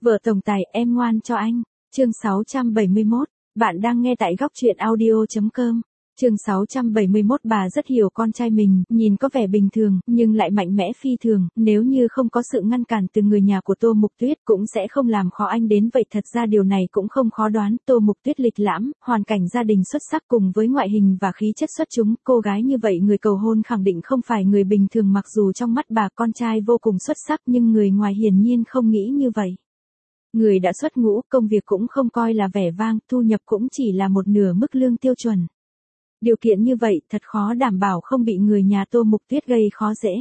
Vợ tổng tài, em ngoan cho anh. Chương 671, bạn đang nghe tại góc truyện audio.com. Chương 671. Bà rất hiểu con trai mình, nhìn có vẻ bình thường, nhưng lại mạnh mẽ phi thường, nếu như không có sự ngăn cản từ người nhà của Tô Mục Tuyết cũng sẽ không làm khó anh đến vậy. Thật ra điều này cũng không khó đoán, Tô Mục Tuyết lịch lãm, hoàn cảnh gia đình xuất sắc cùng với ngoại hình và khí chất xuất chúng, cô gái như vậy người cầu hôn khẳng định không phải người bình thường. Mặc dù trong mắt bà con trai vô cùng xuất sắc nhưng người ngoài hiển nhiên không nghĩ như vậy. Người đã xuất ngũ, công việc cũng không coi là vẻ vang, thu nhập cũng chỉ là một nửa mức lương tiêu chuẩn. Điều kiện như vậy thật khó đảm bảo không bị người nhà Tô Mục Tuyết gây khó dễ.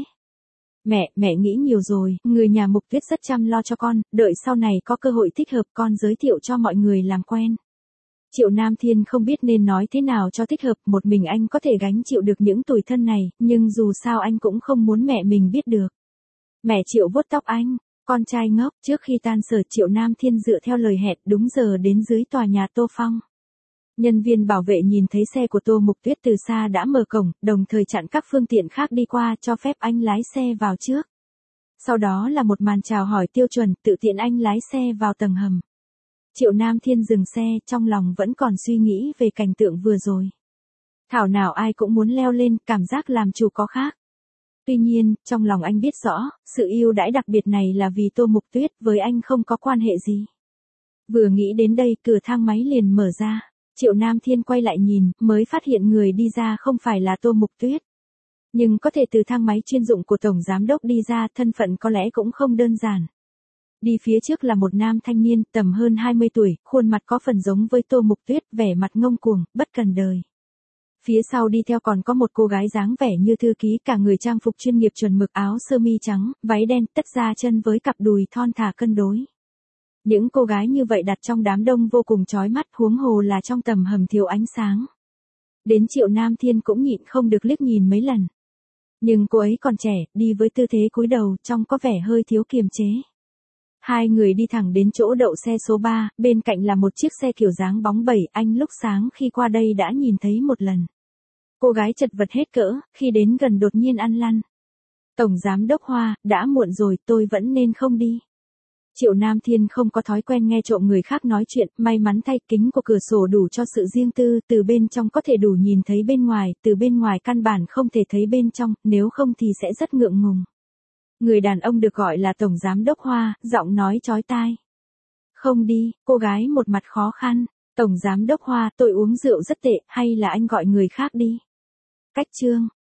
Mẹ nghĩ nhiều rồi, người nhà Mục Tuyết rất chăm lo cho con, đợi sau này có cơ hội thích hợp con giới thiệu cho mọi người làm quen. Triệu Nam Thiên không biết nên nói thế nào cho thích hợp, một mình anh có thể gánh chịu được những tủi thân này, nhưng dù sao anh cũng không muốn mẹ mình biết được. Mẹ Triệu vuốt tóc anh. Con trai ngốc, trước khi tan sở Triệu Nam Thiên dựa theo lời hẹn đúng giờ đến dưới tòa nhà Tô Phong. Nhân viên bảo vệ nhìn thấy xe của Tô Mục Tuyết từ xa đã mở cổng, đồng thời chặn các phương tiện khác đi qua cho phép anh lái xe vào trước. Sau đó là một màn chào hỏi tiêu chuẩn, tự tiện anh lái xe vào tầng hầm. Triệu Nam Thiên dừng xe, trong lòng vẫn còn suy nghĩ về cảnh tượng vừa rồi. Thảo nào ai cũng muốn leo lên, cảm giác làm chủ có khác. Tuy nhiên, trong lòng anh biết rõ, sự ưu đãi đặc biệt này là vì Tô Mục Tuyết, với anh không có quan hệ gì. Vừa nghĩ đến đây, cửa thang máy liền mở ra. Triệu Nam Thiên quay lại nhìn, mới phát hiện người đi ra không phải là Tô Mục Tuyết. Nhưng có thể từ thang máy chuyên dụng của Tổng Giám Đốc đi ra, thân phận có lẽ cũng không đơn giản. Đi phía trước là một nam thanh niên, tầm hơn 20 tuổi, khuôn mặt có phần giống với Tô Mục Tuyết, vẻ mặt ngông cuồng, bất cần đời. Phía sau đi theo còn có một cô gái dáng vẻ như thư ký, cả người trang phục chuyên nghiệp chuẩn mực, áo sơ mi trắng, váy đen, tất ra chân với cặp đùi thon thả cân đối. Những cô gái như vậy đặt trong đám đông vô cùng chói mắt, huống hồ là trong tầm hầm thiếu ánh sáng. Đến Triệu Nam Thiên cũng nhịn không được liếc nhìn mấy lần. Nhưng cô ấy còn trẻ, đi với tư thế cúi đầu, trông có vẻ hơi thiếu kiềm chế. Hai người đi thẳng đến chỗ đậu xe số 3, bên cạnh là một chiếc xe kiểu dáng bóng bẩy, anh lúc sáng khi qua đây đã nhìn thấy một lần. Cô gái chật vật hết cỡ, khi đến gần đột nhiên ăn lăn. Tổng Giám Đốc Hoa, đã muộn rồi, tôi vẫn nên không đi. Triệu Nam Thiên không có thói quen nghe trộm người khác nói chuyện, may mắn thay kính của cửa sổ đủ cho sự riêng tư, từ bên trong có thể đủ nhìn thấy bên ngoài, từ bên ngoài căn bản không thể thấy bên trong, nếu không thì sẽ rất ngượng ngùng. Người đàn ông được gọi là Tổng Giám Đốc Hoa, giọng nói chói tai. Không đi, cô gái một mặt khó khăn. Tổng Giám Đốc Hoa, tôi uống rượu rất tệ, hay là anh gọi người khác đi. Cách chương.